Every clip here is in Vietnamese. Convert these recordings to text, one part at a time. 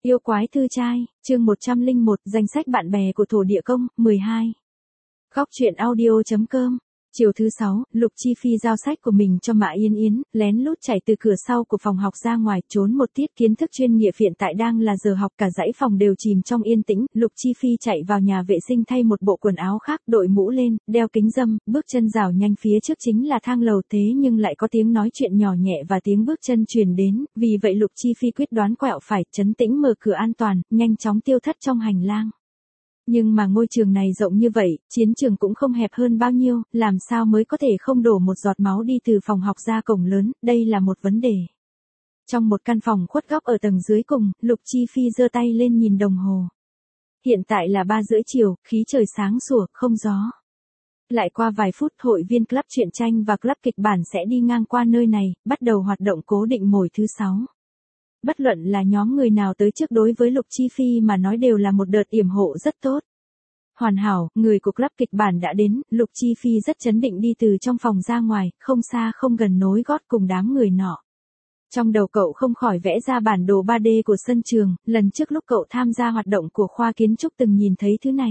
Yêu quái thư trai, chương 101, danh sách bạn bè của thổ địa công, 12. Góc truyện audio.com. Chiều thứ 6, Lục Chi Phi giao sách của mình cho Mã Yên Yến, lén lút chạy từ cửa sau của phòng học ra ngoài, trốn một tiết kiến thức chuyên nghiệp. Hiện tại đang là giờ học, cả dãy phòng đều chìm trong yên tĩnh. Lục Chi Phi chạy vào nhà vệ sinh thay một bộ quần áo khác, đội mũ lên, đeo kính râm, bước chân rảo nhanh. Phía trước chính là thang lầu, thế nhưng lại có tiếng nói chuyện nhỏ nhẹ và tiếng bước chân truyền đến, vì vậy Lục Chi Phi quyết đoán quẹo phải, trấn tĩnh mở cửa an toàn, nhanh chóng tiêu thất trong hành lang. Nhưng mà ngôi trường này rộng như vậy, chiến trường cũng không hẹp hơn bao nhiêu, làm sao mới có thể không đổ một giọt máu đi từ phòng học ra cổng lớn, đây là một vấn đề. Trong một căn phòng khuất góc ở tầng dưới cùng, Lục Chi Phi giơ tay lên nhìn đồng hồ. Hiện tại là 3:30 chiều, khí trời sáng sủa, không gió. Lại qua vài phút, hội viên club truyện tranh và club kịch bản sẽ đi ngang qua nơi này, bắt đầu hoạt động cố định mỗi thứ 6. Bất luận là nhóm người nào tới trước, đối với Lục Chi Phi mà nói đều là một đợt yểm hộ rất tốt. Hoàn hảo, người của club kịch bản đã đến, Lục Chi Phi rất trấn định đi từ trong phòng ra ngoài, không xa không gần nối gót cùng đám người nọ. Trong đầu cậu không khỏi vẽ ra bản đồ 3D của sân trường, lần trước lúc cậu tham gia hoạt động của khoa kiến trúc từng nhìn thấy thứ này.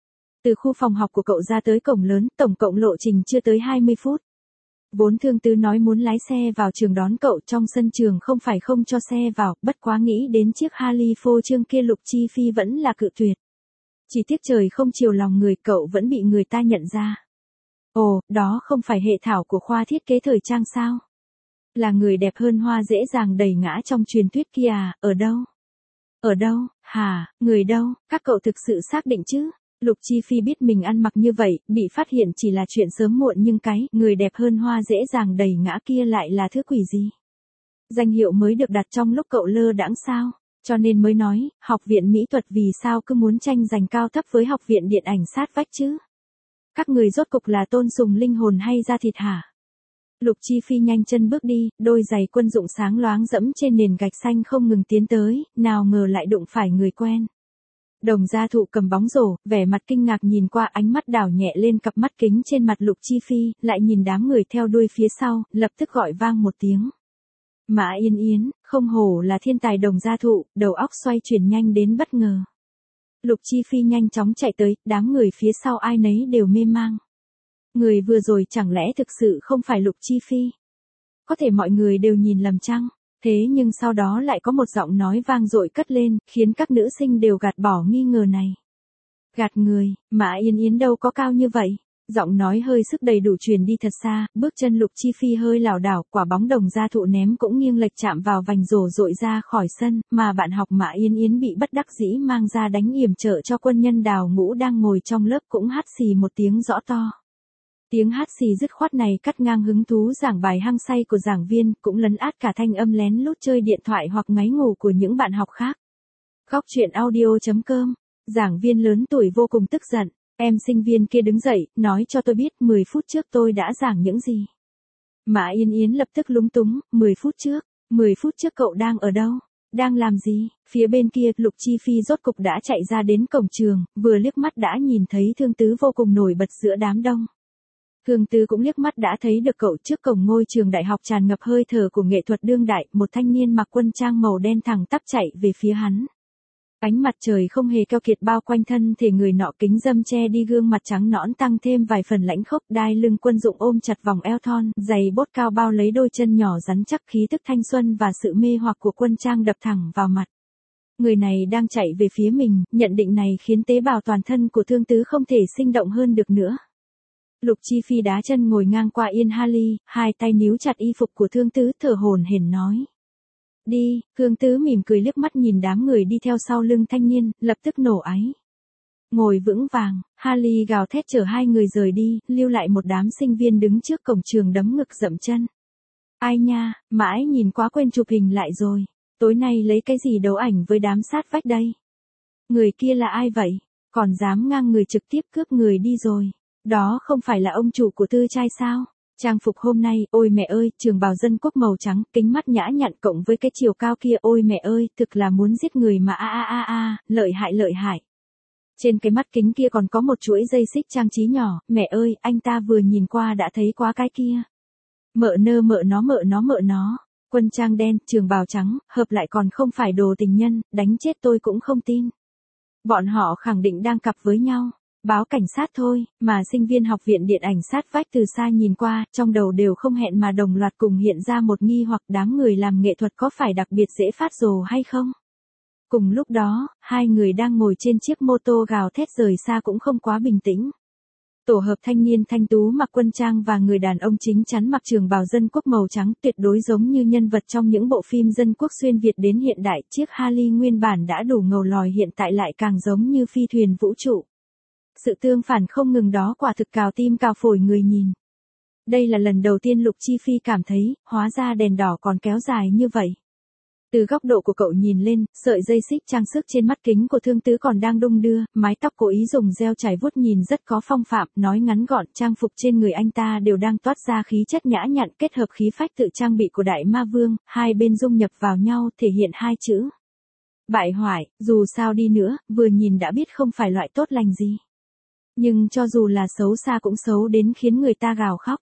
Từ khu phòng học của cậu ra tới cổng lớn, tổng cộng lộ trình chưa tới 20 phút. Vốn Thương Tứ nói muốn lái xe vào trường đón cậu trong sân trường, không phải không cho xe vào, bất quá nghĩ đến chiếc Harley phô trương kia, Lục Chi Phi vẫn là cự tuyệt. Chỉ tiếc trời không chiều lòng người, cậu vẫn bị người ta nhận ra. Ồ, đó không phải hệ thảo của khoa thiết kế thời trang sao? Là người đẹp hơn hoa dễ dàng đẩy ngã trong truyền thuyết kia à, ở đâu? Ở đâu, hả, người đâu, các cậu thực sự xác định chứ? Lục Chi Phi biết mình ăn mặc như vậy, bị phát hiện chỉ là chuyện sớm muộn, nhưng cái người đẹp hơn hoa dễ dàng đẩy ngã kia lại là thứ quỷ gì? Danh hiệu mới được đặt trong lúc cậu lơ đãng sao? Cho nên mới nói, học viện mỹ thuật vì sao cứ muốn tranh giành cao thấp với học viện điện ảnh sát vách chứ? Các người rốt cục là tôn sùng linh hồn hay da thịt hả? Lục Chi Phi nhanh chân bước đi, đôi giày quân dụng sáng loáng dẫm trên nền gạch xanh không ngừng tiến tới, nào ngờ lại đụng phải người quen. Đồng Gia Thụ cầm bóng rổ, vẻ mặt kinh ngạc nhìn qua, ánh mắt đảo nhẹ lên cặp mắt kính trên mặt Lục Chi Phi, lại nhìn đám người theo đuôi phía sau, lập tức gọi vang một tiếng. Mã Yên Yến, không hổ là thiên tài Đồng Gia Thụ, đầu óc xoay chuyển nhanh đến bất ngờ. Lục Chi Phi nhanh chóng chạy tới, đám người phía sau ai nấy đều mê mang. Người vừa rồi chẳng lẽ thực sự không phải Lục Chi Phi? Có thể mọi người đều nhìn lầm chăng? Thế nhưng sau đó lại có một giọng nói vang dội cất lên, khiến các nữ sinh đều gạt bỏ nghi ngờ này. Gạt người, Mã Yên Yến đâu có cao như vậy. Giọng nói hơi sức đầy đủ truyền đi thật xa, bước chân Lục Chi Phi hơi lảo đảo, quả bóng Đồng Gia Thụ ném cũng nghiêng lệch chạm vào vành rổ rội ra khỏi sân, mà bạn học Mã Yên Yến bị bất đắc dĩ mang ra đánh yểm trợ cho quân nhân Đào Ngũ đang ngồi trong lớp cũng hắt xì một tiếng rõ to. Tiếng hát xì dứt khoát này cắt ngang hứng thú giảng bài hăng say của giảng viên, cũng lấn át cả thanh âm lén lút chơi điện thoại hoặc ngáy ngủ của những bạn học khác. Góc truyện audio.com. Giảng viên lớn tuổi vô cùng tức giận. Em sinh viên kia đứng dậy, nói cho tôi biết 10 phút trước tôi đã giảng những gì. Mã Yên Yến lập tức lúng túng, 10 phút trước cậu đang ở đâu? Đang làm gì? Phía bên kia, Lục Chi Phi rốt cục đã chạy ra đến cổng trường, vừa liếc mắt đã nhìn thấy Thương Tứ vô cùng nổi bật giữa đám đông. Thương Tứ cũng liếc mắt đã thấy được cậu trước cổng ngôi trường đại học tràn ngập hơi thở của nghệ thuật đương đại, một thanh niên mặc quân trang màu đen thẳng tắp chạy về phía hắn. Ánh mặt trời không hề keo kiệt bao quanh thân thể người nọ, kính râm che đi gương mặt trắng nõn tăng thêm vài phần lãnh khốc, đai lưng quân dụng ôm chặt vòng eo thon, giày bốt cao bao lấy đôi chân nhỏ rắn chắc, khí tức thanh xuân và sự mê hoặc của quân trang đập thẳng vào mặt. Người này đang chạy về phía mình, nhận định này khiến tế bào toàn thân của Thương Tứ không thể sinh động hơn được nữa. Lục Chi Phi đá chân ngồi ngang qua yên Harley, hai tay níu chặt y phục của Thương Tứ, thở hổn hển nói. Đi, Thương Tứ mỉm cười liếc mắt nhìn đám người đi theo sau lưng thanh niên, lập tức nổ áy. Ngồi vững vàng, Harley gào thét chở hai người rời đi, lưu lại một đám sinh viên đứng trước cổng trường đấm ngực dậm chân. Ai nha, mãi nhìn quá quên chụp hình lại rồi. Tối nay lấy cái gì đấu ảnh với đám sát vách đây? Người kia là ai vậy? Còn dám ngang người trực tiếp cướp người đi rồi. Đó không phải là ông chủ của Tư Trai sao? Trang phục hôm nay, ôi mẹ ơi, trường bào dân quốc màu trắng, kính mắt nhã nhặn cộng với cái chiều cao kia, ôi mẹ ơi, thực là muốn giết người mà lợi hại. Trên cái mắt kính kia còn có một chuỗi dây xích trang trí nhỏ, mẹ ơi, anh ta vừa nhìn qua đã thấy quá cái kia. Mợ nó. Quân trang đen, trường bào trắng, hợp lại còn không phải đồ tình nhân, đánh chết tôi cũng không tin. Bọn họ khẳng định đang cặp với nhau. Báo cảnh sát thôi, mà sinh viên học viện điện ảnh sát vách từ xa nhìn qua, trong đầu đều không hẹn mà đồng loạt cùng hiện ra một nghi hoặc đám người làm nghệ thuật có phải đặc biệt dễ phát rồ hay không. Cùng lúc đó, hai người đang ngồi trên chiếc mô tô gào thét rời xa cũng không quá bình tĩnh. Tổ hợp thanh niên thanh tú mặc quân trang và người đàn ông chính chắn mặc trường bào dân quốc màu trắng tuyệt đối giống như nhân vật trong những bộ phim dân quốc xuyên Việt đến hiện đại. Chiếc Harley nguyên bản đã đủ ngầu lòi hiện tại lại càng giống như phi thuyền vũ trụ. Sự tương phản không ngừng đó quả thực cào tim cào phổi người nhìn. Đây là lần đầu tiên Lục Chi Phi cảm thấy, hóa ra đèn đỏ còn kéo dài như vậy. Từ góc độ của cậu nhìn lên, sợi dây xích trang sức trên mắt kính của Thương Tứ còn đang đung đưa, mái tóc cố ý dùng gel chải vuốt nhìn rất có phong phạm, nói ngắn gọn, trang phục trên người anh ta đều đang toát ra khí chất nhã nhặn kết hợp khí phách tự trang bị của Đại Ma Vương, hai bên dung nhập vào nhau thể hiện hai chữ. Bại hoại, dù sao đi nữa, vừa nhìn đã biết không phải loại tốt lành gì. Nhưng cho dù là xấu xa cũng xấu đến khiến người ta gào khóc.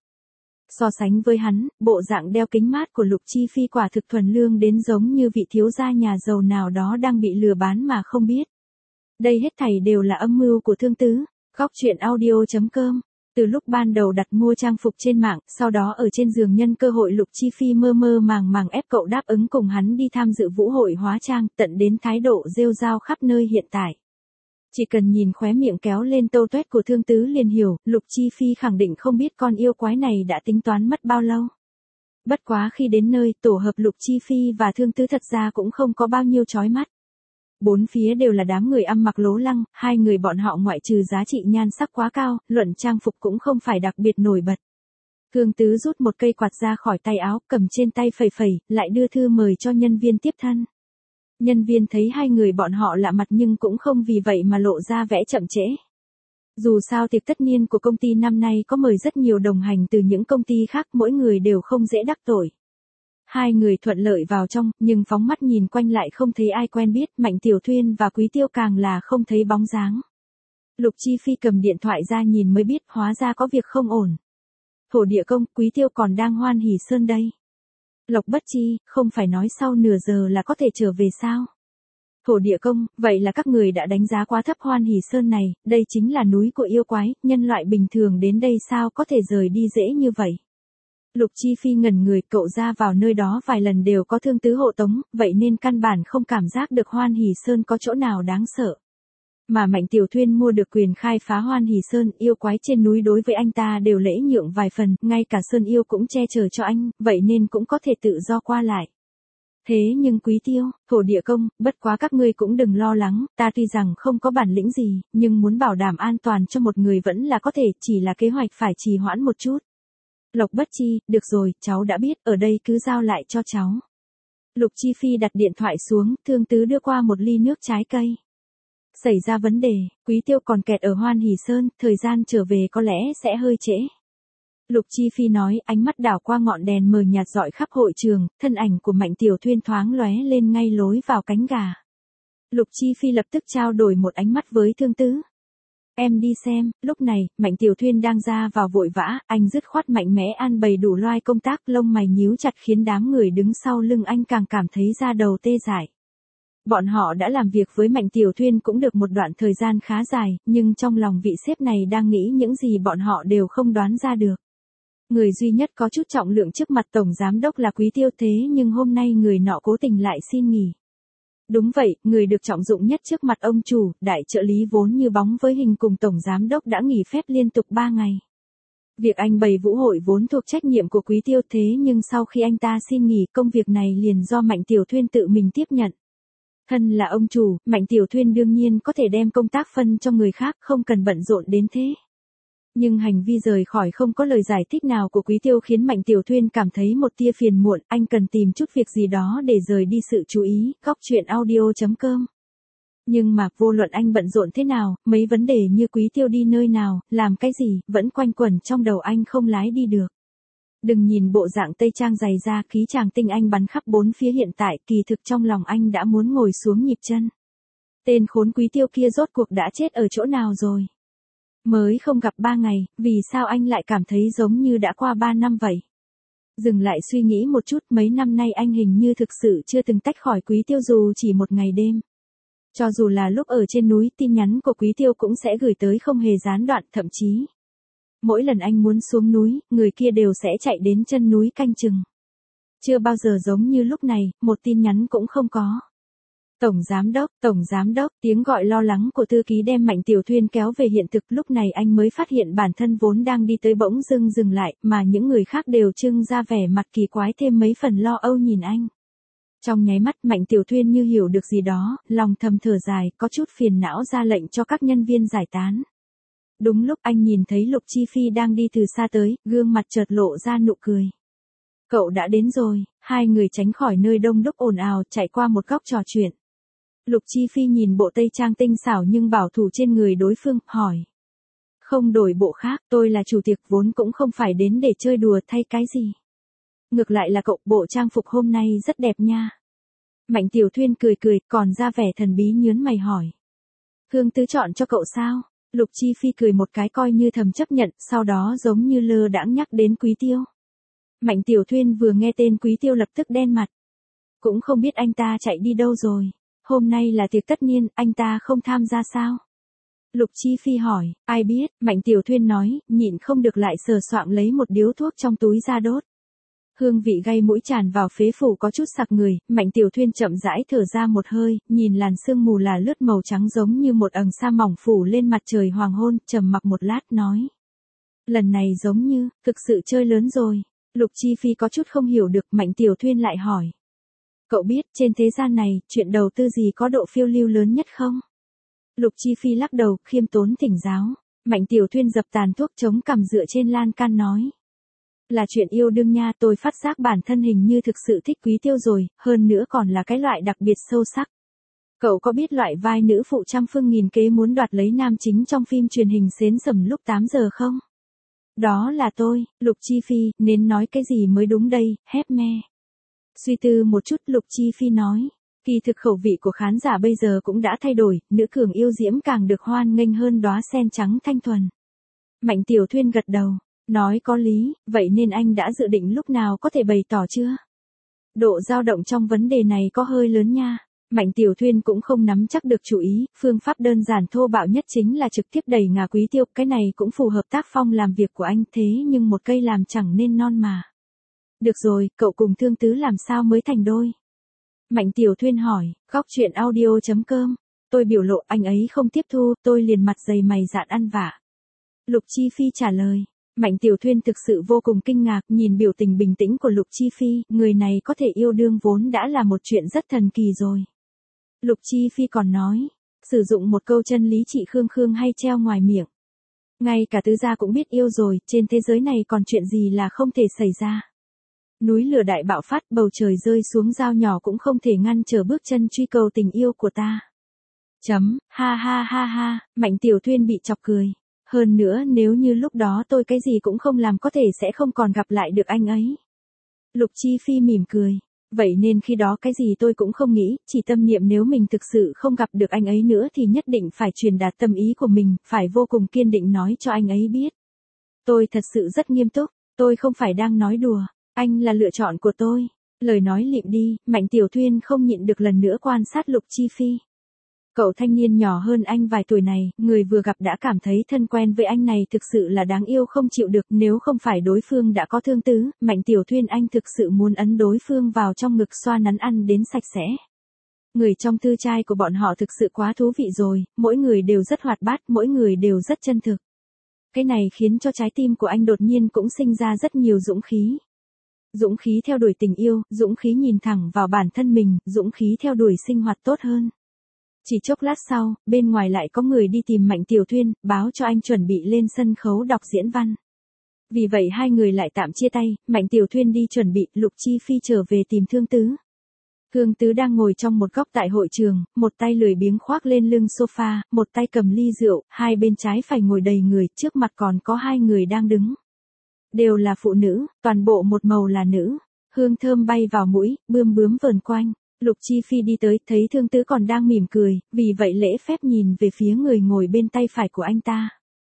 So sánh với hắn, bộ dạng đeo kính mát của Lục Chi Phi quả thực thuần lương đến giống như vị thiếu gia nhà giàu nào đó đang bị lừa bán mà không biết. Đây hết thảy đều là âm mưu của Thương Tứ. Góc truyện audio.com. Từ lúc ban đầu đặt mua trang phục trên mạng, sau đó ở trên giường nhân cơ hội Lục Chi Phi mơ mơ màng màng ép cậu đáp ứng cùng hắn đi tham dự vũ hội hóa trang, tận đến thái độ rêu rao khắp nơi hiện tại. Chỉ cần nhìn khóe miệng kéo lên tâu tuét của Thương Tứ liền hiểu, Lục Chi Phi khẳng định không biết con yêu quái này đã tính toán mất bao lâu. Bất quá khi đến nơi, tổ hợp Lục Chi Phi và Thương Tứ thật ra cũng không có bao nhiêu chói mắt. Bốn phía đều là đám người ăn mặc lố lăng, hai người bọn họ ngoại trừ giá trị nhan sắc quá cao, luận trang phục cũng không phải đặc biệt nổi bật. Thương Tứ rút một cây quạt ra khỏi tay áo, cầm trên tay phẩy phẩy, lại đưa thư mời cho nhân viên tiếp thân. Nhân viên thấy hai người bọn họ lạ mặt nhưng cũng không vì vậy mà lộ ra vẻ chậm trễ. Dù sao tiệc tất niên của công ty năm nay có mời rất nhiều đồng hành từ những công ty khác, mỗi người đều không dễ đắc tội. Hai người thuận lợi vào trong, nhưng phóng mắt nhìn quanh lại không thấy ai quen biết, Mạnh Tiểu Thuyên và Quý Tiêu càng là không thấy bóng dáng. Lục Chi Phi cầm điện thoại ra nhìn mới biết hóa ra có việc không ổn. Thổ địa công, Quý Tiêu còn đang hoan hỉ sơn đây. Lộc Bất Chi, không phải nói sau nửa giờ là có thể trở về sao? Thổ địa công, vậy là các người đã đánh giá quá thấp Hoan Hỷ Sơn này, đây chính là núi của yêu quái, nhân loại bình thường đến đây sao có thể rời đi dễ như vậy? Lục Chi Phi ngẩn người, cậu ra vào nơi đó vài lần đều có Thương Tứ hộ tống, vậy nên căn bản không cảm giác được Hoan Hỷ Sơn có chỗ nào đáng sợ. Mà Mạnh Tiểu Thuyên mua được quyền khai phá Hoan Hỷ Sơn, yêu quái trên núi đối với anh ta đều lễ nhượng vài phần, ngay cả Sơn yêu cũng che chở cho anh, vậy nên cũng có thể tự do qua lại. Thế nhưng Quý Tiêu, Thổ địa công, bất quá các ngươi cũng đừng lo lắng, ta tuy rằng không có bản lĩnh gì, nhưng muốn bảo đảm an toàn cho một người vẫn là có thể, chỉ là kế hoạch phải trì hoãn một chút. Lộc Bất Chi, được rồi, cháu đã biết, ở đây cứ giao lại cho cháu. Lục Chi Phi đặt điện thoại xuống, Thương Tứ đưa qua một ly nước trái cây. Xảy ra vấn đề, Quý Tiêu còn kẹt ở Hoan Hỷ Sơn, thời gian trở về có lẽ sẽ hơi trễ. Lục Chi Phi nói, ánh mắt đảo qua ngọn đèn mờ nhạt rọi khắp hội trường, thân ảnh của Mạnh Tiểu Thuyên thoáng lóe lên ngay lối vào cánh gà. Lục Chi Phi lập tức trao đổi một ánh mắt với Thương Tứ. Em đi xem, lúc này, Mạnh Tiểu Thuyên đang ra vào vội vã, anh dứt khoát mạnh mẽ an bày đủ loài công tác, lông mày nhíu chặt khiến đám người đứng sau lưng anh càng cảm thấy da đầu tê dại. Bọn họ đã làm việc với Mạnh Tiểu Thuyên cũng được một đoạn thời gian khá dài, nhưng trong lòng vị sếp này đang nghĩ những gì bọn họ đều không đoán ra được. Người duy nhất có chút trọng lượng trước mặt Tổng Giám Đốc là Quý Tiêu, thế nhưng hôm nay người nọ cố tình lại xin nghỉ. Đúng vậy, người được trọng dụng nhất trước mặt ông chủ, đại trợ lý vốn như bóng với hình cùng Tổng Giám Đốc đã nghỉ phép liên tục 3 ngày. Việc anh bày vũ hội vốn thuộc trách nhiệm của Quý Tiêu, thế nhưng sau khi anh ta xin nghỉ, công việc này liền do Mạnh Tiểu Thuyên tự mình tiếp nhận. Thân là ông chủ, Mạnh Tiểu Thuyên đương nhiên có thể đem công tác phân cho người khác, không cần bận rộn đến thế. Nhưng hành vi rời khỏi không có lời giải thích nào của Quý Tiêu khiến Mạnh Tiểu Thuyên cảm thấy một tia phiền muộn, anh cần tìm chút việc gì đó để rời đi sự chú ý. Góc truyện audio.com. Nhưng mà vô luận anh bận rộn thế nào, mấy vấn đề như Quý Tiêu đi nơi nào, làm cái gì, vẫn quanh quẩn trong đầu anh không lái đi được. Đừng nhìn bộ dạng tây trang dày da, khí chàng tinh anh bắn khắp bốn phía hiện tại, kỳ thực trong lòng anh đã muốn ngồi xuống nhịp chân. Tên khốn Quý Tiêu kia rốt cuộc đã chết ở chỗ nào rồi? Mới không gặp 3 ngày, vì sao anh lại cảm thấy giống như đã qua 3 năm vậy? Dừng lại suy nghĩ một chút, mấy năm nay anh hình như thực sự chưa từng tách khỏi Quý Tiêu dù chỉ một ngày đêm. Cho dù là lúc ở trên núi, tin nhắn của Quý Tiêu cũng sẽ gửi tới không hề gián đoạn, thậm chí mỗi lần anh muốn xuống núi, người kia đều sẽ chạy đến chân núi canh chừng. Chưa bao giờ giống như lúc này, một tin nhắn cũng không có. Tổng giám đốc, tiếng gọi lo lắng của thư ký đem Mạnh Tiểu Thuyên kéo về hiện thực. Lúc này anh mới phát hiện bản thân vốn đang đi tới bỗng dưng dừng lại, mà những người khác đều trưng ra vẻ mặt kỳ quái thêm mấy phần lo âu nhìn anh. Trong nháy mắt Mạnh Tiểu Thuyên như hiểu được gì đó, lòng thầm thở dài, có chút phiền não ra lệnh cho các nhân viên giải tán. Đúng lúc anh nhìn thấy Lục Chi Phi đang đi từ xa tới, gương mặt chợt lộ ra nụ cười. Cậu đã đến rồi, hai người tránh khỏi nơi đông đúc ồn ào, chạy qua một góc trò chuyện. Lục Chi Phi nhìn bộ tây trang tinh xảo nhưng bảo thủ trên người đối phương, hỏi. Không đổi bộ khác, tôi là chủ tiệc vốn cũng không phải đến để chơi đùa thay cái gì. Ngược lại là cậu, bộ trang phục hôm nay rất đẹp nha. Mạnh Tiểu Thuyên cười cười, còn ra vẻ thần bí nhớn mày hỏi. Hương Tứ chọn cho cậu sao? Lục Chi Phi cười một cái coi như thầm chấp nhận, sau đó giống như lơ đãng nhắc đến Quý Tiêu. Mạnh Tiểu Thuyên vừa nghe tên Quý Tiêu lập tức đen mặt. Cũng không biết anh ta chạy đi đâu rồi. Hôm nay là tiệc tất niên, anh ta không tham gia sao? Lục Chi Phi hỏi, ai biết, Mạnh Tiểu Thuyên nói, nhịn không được lại sờ soạng lấy một điếu thuốc trong túi ra đốt. Hương vị gây mũi tràn vào phế phủ có chút sặc người, Mạnh Tiểu Thuyên chậm rãi thở ra một hơi, nhìn làn sương mù là lướt màu trắng giống như một ầng sa mỏng phủ lên mặt trời hoàng hôn, trầm mặc một lát nói. Lần này giống như, thực sự chơi lớn rồi. Lục Chi Phi có chút không hiểu được, Mạnh Tiểu Thuyên lại hỏi. Cậu biết trên thế gian này, chuyện đầu tư gì có độ phiêu lưu lớn nhất không? Lục Chi Phi lắc đầu, khiêm tốn thỉnh giáo. Mạnh Tiểu Thuyên dập tàn thuốc chống cằm dựa trên lan can nói. Là chuyện yêu đương nha, tôi phát giác bản thân hình như thực sự thích Quý Tiêu rồi, hơn nữa còn là cái loại đặc biệt sâu sắc. Cậu có biết loại vai nữ phụ trăm phương nghìn kế muốn đoạt lấy nam chính trong phim truyền hình Xến Sầm lúc 8 giờ không? Đó là tôi. Lục Chi Phi, nên nói cái gì mới đúng đây, hép me. Suy tư một chút, Lục Chi Phi nói. Kỳ thực khẩu vị của khán giả bây giờ cũng đã thay đổi, nữ cường yêu diễm càng được hoan nghênh hơn đóa sen trắng thanh thuần. Mạnh Tiểu Thuyên gật đầu. Nói có lý, vậy nên anh đã dự định lúc nào có thể bày tỏ chưa? Độ dao động trong vấn đề này có hơi lớn nha. Mạnh Tiểu Thuyên cũng không nắm chắc được chủ ý, phương pháp đơn giản thô bạo nhất chính là trực tiếp đẩy ngả Quý Tiêu, cái này cũng phù hợp tác phong làm việc của anh, thế nhưng một cây làm chẳng nên non mà. Được rồi, cậu cùng Thương Tứ làm sao mới thành đôi? Mạnh Tiểu Thuyên hỏi, góc chuyện audio.com. Tôi biểu lộ anh ấy không tiếp thu, tôi liền mặt dày mày dạn ăn vạ. Lục Chi Phi trả lời. Mạnh Tiểu Thuyên thực sự vô cùng kinh ngạc, nhìn biểu tình bình tĩnh của Lục Chi Phi, người này có thể yêu đương vốn đã là một chuyện rất thần kỳ rồi. Lục Chi Phi còn nói, sử dụng một câu chân lý chị Khương hay treo ngoài miệng. Ngay cả tứ gia cũng biết yêu rồi, trên thế giới này còn chuyện gì là không thể xảy ra. Núi lửa đại bạo phát, bầu trời rơi xuống dao nhỏ cũng không thể ngăn trở bước chân truy cầu tình yêu của ta. Ha ha ha ha, Mạnh Tiểu Thuyên bị chọc cười. Hơn nữa nếu như lúc đó tôi cái gì cũng không làm có thể sẽ không còn gặp lại được anh ấy. Lục Chi Phi mỉm cười. Vậy nên khi đó cái gì tôi cũng không nghĩ, chỉ tâm niệm nếu mình thực sự không gặp được anh ấy nữa thì nhất định phải truyền đạt tâm ý của mình, phải vô cùng kiên định nói cho anh ấy biết. Tôi thật sự rất nghiêm túc, tôi không phải đang nói đùa, anh là lựa chọn của tôi. Lời nói lịm đi, Mạnh Tiểu Thuyên không nhịn được lần nữa quan sát Lục Chi Phi. Cậu thanh niên nhỏ hơn anh vài tuổi này, người vừa gặp đã cảm thấy thân quen với anh này thực sự là đáng yêu không chịu được, nếu không phải đối phương đã có thương tứ, Mạnh Tiểu Thuyên anh thực sự muốn ấn đối phương vào trong ngực xoa nắn ăn đến sạch sẽ. Người trong tư trai của bọn họ thực sự quá thú vị rồi, mỗi người đều rất hoạt bát, mỗi người đều rất chân thực. Cái này khiến cho trái tim của anh đột nhiên cũng sinh ra rất nhiều dũng khí. Dũng khí theo đuổi tình yêu, dũng khí nhìn thẳng vào bản thân mình, dũng khí theo đuổi sinh hoạt tốt hơn. Chỉ chốc lát sau, bên ngoài lại có người đi tìm Mạnh Tiểu Thuyên, báo cho anh chuẩn bị lên sân khấu đọc diễn văn. Vì vậy hai người lại tạm chia tay, Mạnh Tiểu Thuyên đi chuẩn bị, Lục Chi Phi trở về tìm Thương Tứ. Thương Tứ đang ngồi trong một góc tại hội trường, một tay lười biếng khoác lên lưng sofa, một tay cầm ly rượu, hai bên trái phải ngồi đầy người, trước mặt còn có hai người đang đứng. Đều là phụ nữ, toàn bộ một màu là nữ, hương thơm bay vào mũi, bươm bướm vờn quanh. Lục Chi Phi đi tới, thấy Thương Tứ còn đang mỉm cười, vì vậy lễ phép nhìn về phía người ngồi bên tay phải của anh ta.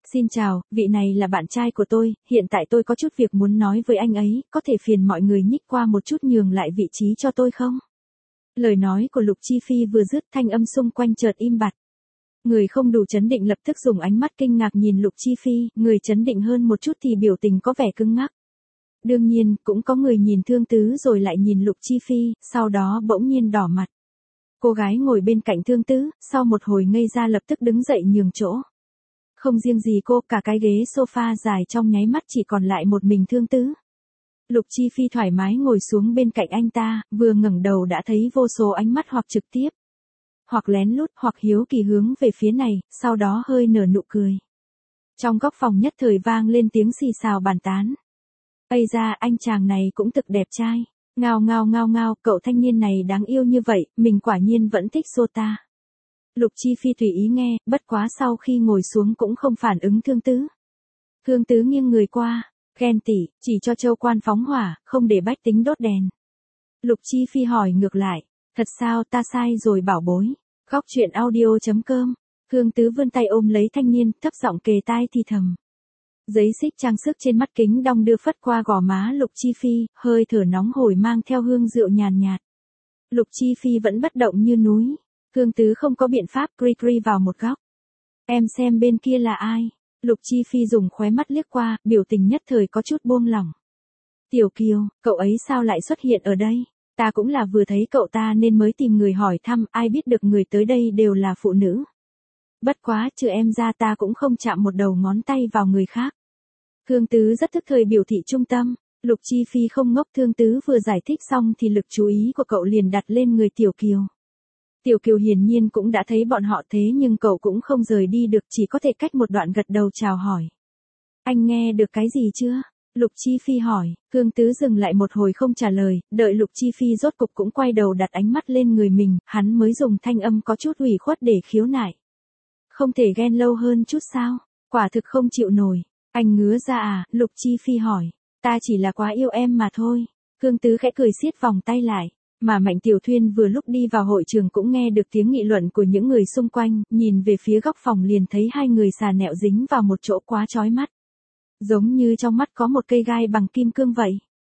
Xin chào, vị này là bạn trai của tôi, hiện tại tôi có chút việc muốn nói với anh ấy, có thể phiền mọi người nhích qua một chút nhường lại vị trí cho tôi không? Lời nói của Lục Chi Phi vừa dứt thanh âm xung quanh chợt im bặt. Người không đủ chấn định lập tức dùng ánh mắt kinh ngạc nhìn Lục Chi Phi, người chấn định hơn một chút thì biểu tình có vẻ cứng ngắc. Đương nhiên, cũng có người nhìn Thương Tứ rồi lại nhìn Lục Chi Phi, sau đó bỗng nhiên đỏ mặt. Cô gái ngồi bên cạnh Thương Tứ, sau một hồi ngây ra lập tức đứng dậy nhường chỗ. Không riêng gì cô, cả cái ghế sofa dài trong nháy mắt chỉ còn lại một mình Thương Tứ. Lục Chi Phi thoải mái ngồi xuống bên cạnh anh ta, vừa ngẩng đầu đã thấy vô số ánh mắt hoặc trực tiếp, hoặc lén lút, hoặc hiếu kỳ hướng về phía này, sau đó hơi nở nụ cười. Trong góc phòng nhất thời vang lên tiếng xì xào bàn tán. Ây ra, anh chàng này cũng thực đẹp trai. Ngao ngao ngao ngao, cậu thanh niên này đáng yêu như vậy, mình quả nhiên vẫn thích Sota. Lục Chi Phi tùy ý nghe, bất quá sau khi ngồi xuống cũng không phản ứng Thương Tứ. Thương Tứ nghiêng người qua, ghen tỉ, chỉ cho Châu Quan phóng hỏa, không để bách tính đốt đèn. Lục Chi Phi hỏi ngược lại, thật sao, ta sai rồi bảo bối. Góc truyện audio.com. Thương Tứ vươn tay ôm lấy thanh niên, thấp giọng kề tai thì thầm. Giấy xích trang sức trên mắt kính đong đưa phất qua gò má Lục Chi Phi, hơi thở nóng hổi mang theo hương rượu nhàn nhạt. Lục Chi Phi vẫn bất động như núi. Thương Tứ không có biện pháp, cri cri vào một góc. Em xem bên kia là ai? Lục Chi Phi dùng khóe mắt liếc qua, biểu tình nhất thời có chút buông lỏng. Tiểu Kiều, cậu ấy sao lại xuất hiện ở đây? Ta cũng là vừa thấy cậu ta nên mới tìm người hỏi thăm, ai biết được người tới đây đều là phụ nữ. Bất quá, trừ em ra ta cũng không chạm một đầu ngón tay vào người khác. Thương Tứ rất thức thời biểu thị trung tâm. Lục Chi Phi không ngốc, Thương Tứ vừa giải thích xong thì lực chú ý của cậu liền đặt lên người Tiểu Kiều. Tiểu Kiều hiển nhiên cũng đã thấy bọn họ thế nhưng cậu cũng không rời đi được, chỉ có thể cách một đoạn gật đầu chào hỏi. Anh nghe được cái gì chưa? Lục Chi Phi hỏi. Thương Tứ dừng lại một hồi không trả lời, đợi Lục Chi Phi rốt cục cũng quay đầu đặt ánh mắt lên người mình, hắn mới dùng thanh âm có chút ủy khuất để khiếu nại. Không thể ghen lâu hơn chút sao? Quả thực không chịu nổi. Anh ngứa ra à? Lục Chi Phi hỏi. Ta chỉ là quá yêu em mà thôi. Thương Tứ khẽ cười siết vòng tay lại. Mà Mạnh Tiểu Thuyên vừa lúc đi vào hội trường cũng nghe được tiếng nghị luận của những người xung quanh, nhìn về phía góc phòng liền thấy hai người xà nẹo dính vào một chỗ quá chói mắt. Giống như trong mắt có một cây gai bằng kim cương vậy.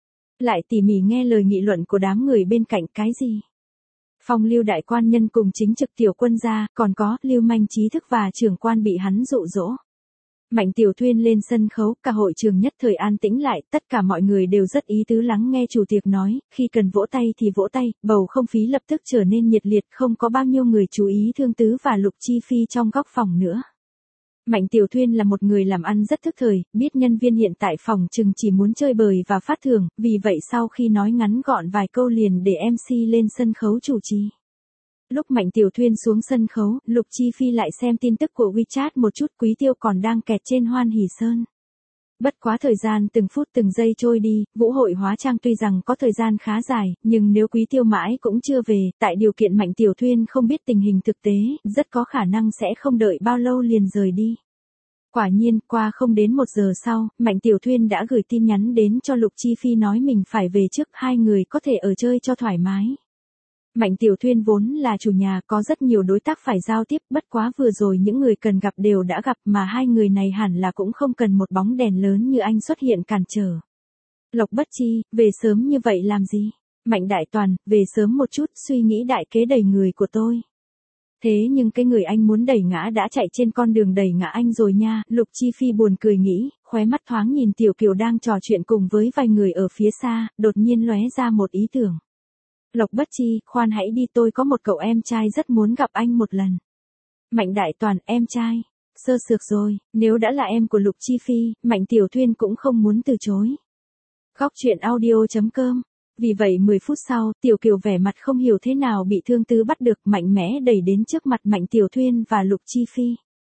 Lại tỉ mỉ nghe lời nghị luận của đám người bên cạnh, cái gì? Phong Lưu đại quan nhân cùng chính trực tiểu quân gia, còn có Lưu Manh trí thức và trưởng quan bị hắn dụ dỗ. Mạnh Tiểu Thuyên lên sân khấu, cả hội trường nhất thời an tĩnh lại, tất cả mọi người đều rất ý tứ lắng nghe chủ tiệc nói, khi cần vỗ tay thì vỗ tay, bầu không khí lập tức trở nên nhiệt liệt, không có bao nhiêu người chú ý Thương Tứ và Lục Chi Phi trong góc phòng nữa. Mạnh Tiểu Thuyên là một người làm ăn rất thức thời, biết nhân viên hiện tại phòng chừng chỉ muốn chơi bời và phát thưởng, vì vậy sau khi nói ngắn gọn vài câu liền để MC lên sân khấu chủ trì. Lúc Mạnh Tiểu Thuyên xuống sân khấu, Lục Chi Phi lại xem tin tức của WeChat một chút, Quý Tiêu còn đang kẹt trên Hoan Hỷ Sơn. Bất quá thời gian từng phút từng giây trôi đi, vũ hội hóa trang tuy rằng có thời gian khá dài, nhưng nếu Quý Tiêu mãi cũng chưa về, tại điều kiện Mạnh Tiểu Thuyên không biết tình hình thực tế, rất có khả năng sẽ không đợi bao lâu liền rời đi. Quả nhiên, qua không đến 1 giờ sau, Mạnh Tiểu Thuyên đã gửi tin nhắn đến cho Lục Chi Phi nói mình phải về trước, hai người có thể ở chơi cho thoải mái. Mạnh Tiểu Thuyên vốn là chủ nhà, có rất nhiều đối tác phải giao tiếp, bất quá vừa rồi những người cần gặp đều đã gặp mà hai người này hẳn là cũng không cần một bóng đèn lớn như anh xuất hiện cản trở. Lộc Bất Chi, về sớm như vậy làm gì? Mạnh Đại Toàn, về sớm một chút, suy nghĩ đại kế đẩy người của tôi. Thế nhưng cái người anh muốn đẩy ngã đã chạy trên con đường đẩy ngã anh rồi nha, Lục Chi Phi buồn cười nghĩ, khóe mắt thoáng nhìn Tiểu Kiều đang trò chuyện cùng với vài người ở phía xa, đột nhiên lóe ra một ý tưởng. Lộc Bất Chi, khoan hãy đi, tôi có một cậu em trai rất muốn gặp anh một lần. Mạnh Đại Toàn, em trai? Sơ sược rồi, nếu đã là em của Lục Chi Phi, Mạnh Tiểu Thuyên cũng không muốn từ chối. Góc truyện audio.com. Vì vậy 10 phút sau, Tiểu Kiều vẻ mặt không hiểu thế nào bị Thương Tứ bắt được, mạnh mẽ đẩy đến trước mặt Mạnh Tiểu Thuyên và Lục Chi Phi.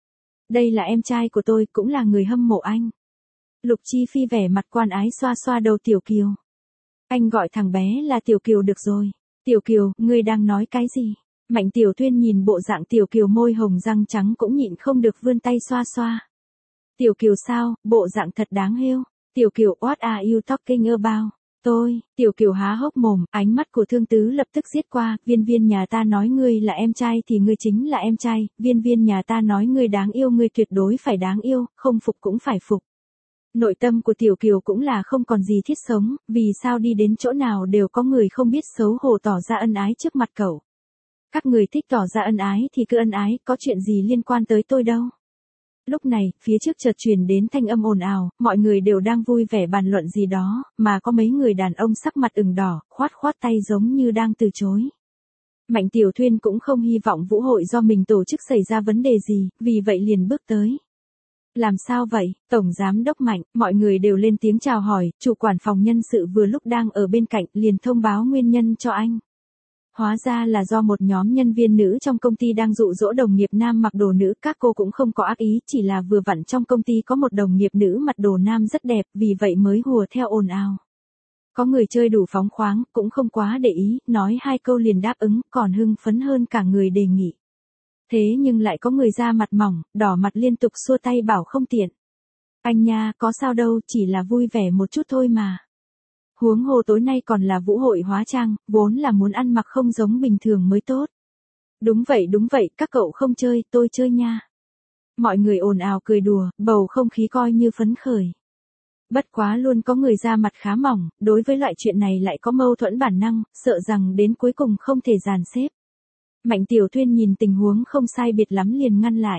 Đây là em trai của tôi, cũng là người hâm mộ anh. Lục Chi Phi vẻ mặt quan ái xoa xoa đầu Tiểu Kiều. Anh gọi thằng bé là Tiểu Kiều được rồi. Tiểu Kiều, ngươi đang nói cái gì? Mạnh Tiểu Thuyên nhìn bộ dạng Tiểu Kiều môi hồng răng trắng cũng nhịn không được vươn tay xoa xoa. Tiểu Kiều sao, bộ dạng thật đáng yêu. Tiểu Kiều, what are you talking about? Tiểu Kiều há hốc mồm, ánh mắt của Thương Tứ lập tức giết qua, Viên Viên nhà ta nói ngươi là em trai thì ngươi chính là em trai, Viên Viên nhà ta nói ngươi đáng yêu ngươi tuyệt đối phải đáng yêu, không phục cũng phải phục. Nội tâm của Tiểu Kiều cũng là không còn gì thiết sống, vì sao đi đến chỗ nào đều có người không biết xấu hổ tỏ ra ân ái trước mặt cậu. Các người thích tỏ ra ân ái thì cứ ân ái, có chuyện gì liên quan tới tôi đâu. Lúc này, phía trước chợt truyền đến thanh âm ồn ào, mọi người đều đang vui vẻ bàn luận gì đó, mà có mấy người đàn ông sắc mặt ửng đỏ, khoát khoát tay giống như đang từ chối. Mạnh Tiểu Thuyên cũng không hy vọng vũ hội do mình tổ chức xảy ra vấn đề gì, vì vậy liền bước tới. Làm sao vậy, Tổng Giám Đốc Mạnh, mọi người đều lên tiếng chào hỏi, chủ quản phòng nhân sự vừa lúc đang ở bên cạnh liền thông báo nguyên nhân cho anh. Hóa ra là do một nhóm nhân viên nữ trong công ty đang dụ dỗ đồng nghiệp nam mặc đồ nữ, các cô cũng không có ác ý, chỉ là vừa vặn trong công ty có một đồng nghiệp nữ mặc đồ nam rất đẹp, vì vậy mới hùa theo ồn ào. Có người chơi đủ phóng khoáng, cũng không quá để ý, nói 2 câu liền đáp ứng, còn hưng phấn hơn cả người đề nghị. Thế nhưng lại có người da mặt mỏng, đỏ mặt liên tục xua tay bảo không tiện. Anh nha, có sao đâu, chỉ là vui vẻ một chút thôi mà. Huống hồ tối nay còn là vũ hội hóa trang, vốn là muốn ăn mặc không giống bình thường mới tốt. Đúng vậy, các cậu không chơi, tôi chơi nha. Mọi người ồn ào cười đùa, bầu không khí coi như phấn khởi. Bất quá luôn có người da mặt khá mỏng, đối với loại chuyện này lại có mâu thuẫn bản năng, sợ rằng đến cuối cùng không thể dàn xếp. Mạnh Tiểu Thuyên nhìn tình huống không sai biệt lắm liền ngăn lại.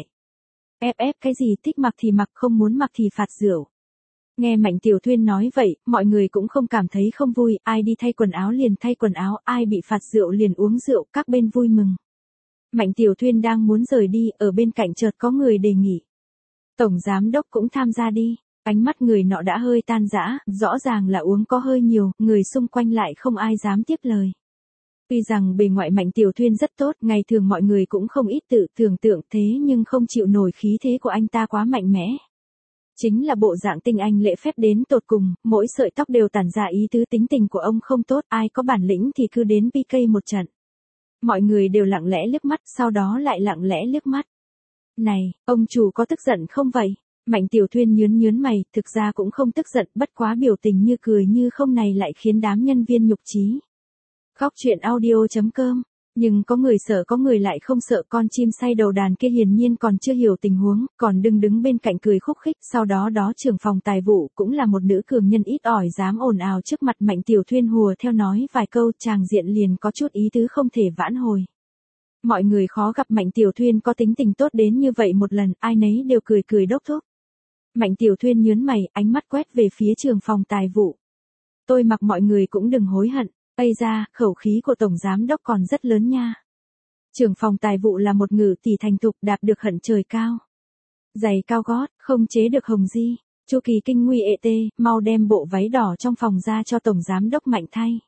Ép cái gì, thích mặc thì mặc, không muốn mặc thì phạt rượu. Nghe Mạnh Tiểu Thuyên nói vậy, mọi người cũng không cảm thấy không vui, ai đi thay quần áo liền thay quần áo, ai bị phạt rượu liền uống rượu, các bên vui mừng. Mạnh Tiểu Thuyên đang muốn rời đi, ở bên cạnh chợt có người đề nghị. Tổng Giám Đốc cũng tham gia đi, ánh mắt người nọ đã hơi tan rã, rõ ràng là uống có hơi nhiều, người xung quanh lại không ai dám tiếp lời. Tuy rằng bề ngoại Mạnh Tiểu Thuyên rất tốt, ngày thường mọi người cũng không ít tự tưởng tượng thế nhưng không chịu nổi khí thế của anh ta quá mạnh mẽ. Chính là bộ dạng tinh anh lễ phép đến tột cùng, mỗi sợi tóc đều tản ra ý tứ tính tình của ông không tốt, ai có bản lĩnh thì cứ đến PK một trận. Mọi người đều lặng lẽ liếc mắt, sau đó lại lặng lẽ liếc mắt. Này, ông chủ có tức giận không vậy? Mạnh Tiểu Thuyên nhướng mày, thực ra cũng không tức giận, bất quá biểu tình như cười như không này lại khiến đám nhân viên nhục chí. Góc truyện audio.com. Nhưng có người sợ có người lại không sợ, con chim say đầu đàn kia hiển nhiên còn chưa hiểu tình huống, còn đứng bên cạnh cười khúc khích, sau đó trưởng phòng tài vụ cũng là một nữ cường nhân ít ỏi dám ồn ào trước mặt Mạnh Tiểu Thuyên hùa theo nói vài câu, chàng diện liền có chút ý tứ không thể vãn hồi. Mọi người khó gặp Mạnh Tiểu Thuyên có tính tình tốt đến như vậy một lần, ai nấy đều cười đốc thúc. Mạnh Tiểu Thuyên nhướng mày, ánh mắt quét về phía trưởng phòng tài vụ. Tôi mặc mọi người cũng đừng hối hận. Ây ra, khẩu khí của Tổng Giám Đốc còn rất lớn nha. Trưởng phòng tài vụ là một ngự tỷ thành thục đạp được hận trời cao. Giày cao gót, không chế được hồng di. Chu Kỳ kinh nguy ệ tê, mau đem bộ váy đỏ trong phòng ra cho Tổng Giám Đốc Mạnh thay.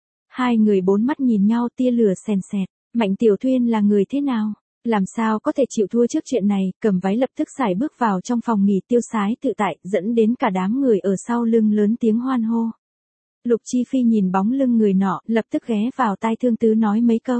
Hai người bốn mắt nhìn nhau tia lửa sèn sẹt. Mạnh Tiểu Thuyên là người thế nào? Làm sao có thể chịu thua trước chuyện này, cầm váy lập tức xài bước vào trong phòng nghỉ tiêu sái tự tại, dẫn đến cả đám người ở sau lưng lớn tiếng hoan hô. Lục Chi Phi nhìn bóng lưng người nọ, lập tức ghé vào tai Thương Tứ nói mấy câu.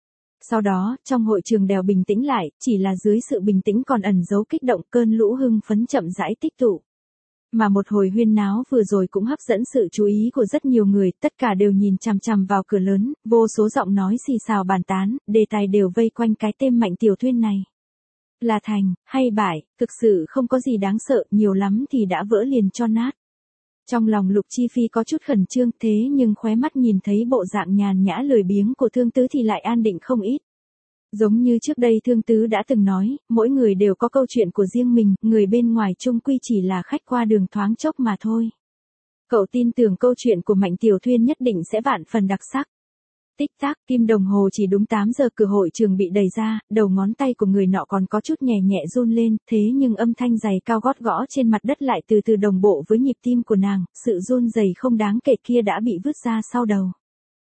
Sau đó, trong hội trường đều bình tĩnh lại, chỉ là dưới sự bình tĩnh còn ẩn giấu kích động, cơn lũ hưng phấn chậm rãi tích tụ. Mà một hồi huyên náo vừa rồi cũng hấp dẫn sự chú ý của rất nhiều người, tất cả đều nhìn chằm chằm vào cửa lớn, vô số giọng nói xì xào bàn tán, đề tài đều vây quanh cái tên Mạnh Tiểu Thuyên này. Là thành, hay bại, thực sự không có gì đáng sợ, nhiều lắm thì đã vỡ liền cho nát. Trong lòng Lục Chi Phi có chút khẩn trương, thế nhưng khóe mắt nhìn thấy bộ dạng nhàn nhã lười biếng của Thương Tứ thì lại an định không ít. Giống như trước đây Thương Tứ đã từng nói, mỗi người đều có câu chuyện của riêng mình, người bên ngoài chung quy chỉ là khách qua đường thoáng chốc mà thôi. Cậu tin tưởng câu chuyện của Mạnh Tiểu Thuyên nhất định sẽ vạn phần đặc sắc. Tích tắc, kim đồng hồ chỉ đúng 8 giờ cửa hội trường bị đẩy ra, đầu ngón tay của người nọ còn có chút nhẹ run lên, thế nhưng âm thanh giày cao gót gõ trên mặt đất lại từ từ đồng bộ với nhịp tim của nàng, sự run rẩy không đáng kể kia đã bị vứt ra sau đầu.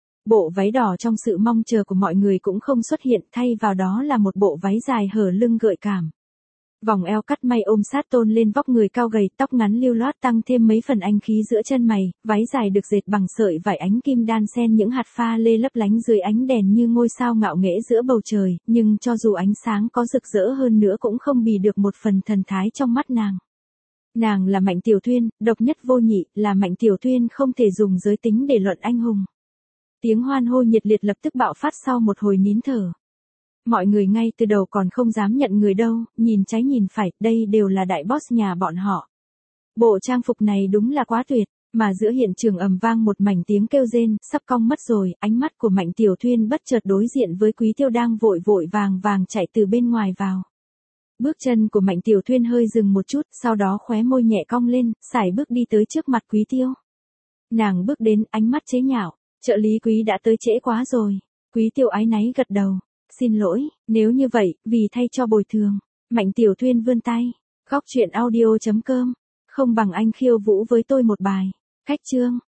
Bộ váy đỏ trong sự mong chờ của mọi người cũng không xuất hiện, thay vào đó là một bộ váy dài hở lưng gợi cảm. Vòng eo cắt may ôm sát tôn lên vóc người cao gầy, tóc ngắn lưu loát tăng thêm mấy phần anh khí giữa chân mày, váy dài được dệt bằng sợi vải ánh kim đan xen những hạt pha lê lấp lánh dưới ánh đèn như ngôi sao ngạo nghễ giữa bầu trời, nhưng cho dù ánh sáng có rực rỡ hơn nữa cũng không bì được một phần thần thái trong mắt nàng. Nàng là Mạnh Tiểu Thuyên, độc nhất vô nhị, là Mạnh Tiểu Thuyên không thể dùng giới tính để luận anh hùng. Tiếng hoan hô nhiệt liệt lập tức bạo phát sau một hồi nín thở. Mọi người ngay từ đầu còn không dám nhận người đâu, nhìn trái nhìn phải, đây đều là đại boss nhà bọn họ. Bộ trang phục này đúng là quá tuyệt, mà giữa hiện trường ầm vang một mảnh tiếng kêu rên, sắp cong mất rồi, ánh mắt của Mạnh Tiểu Thuyên bất chợt đối diện với Quý Tiêu đang vội vội vàng vàng chạy từ bên ngoài vào. Bước chân của Mạnh Tiểu Thuyên hơi dừng một chút, sau đó khóe môi nhẹ cong lên, sải bước đi tới trước mặt Quý Tiêu. Nàng bước đến, ánh mắt chế nhạo, trợ lý Quý đã tới trễ quá rồi. Quý Tiêu áy náy gật đầu, xin lỗi, nếu như vậy, vì thay cho bồi thường. Mạnh Tiểu Thuyên vươn tay, góc truyện audio.com, không bằng anh khiêu vũ với tôi một bài. Khách chương.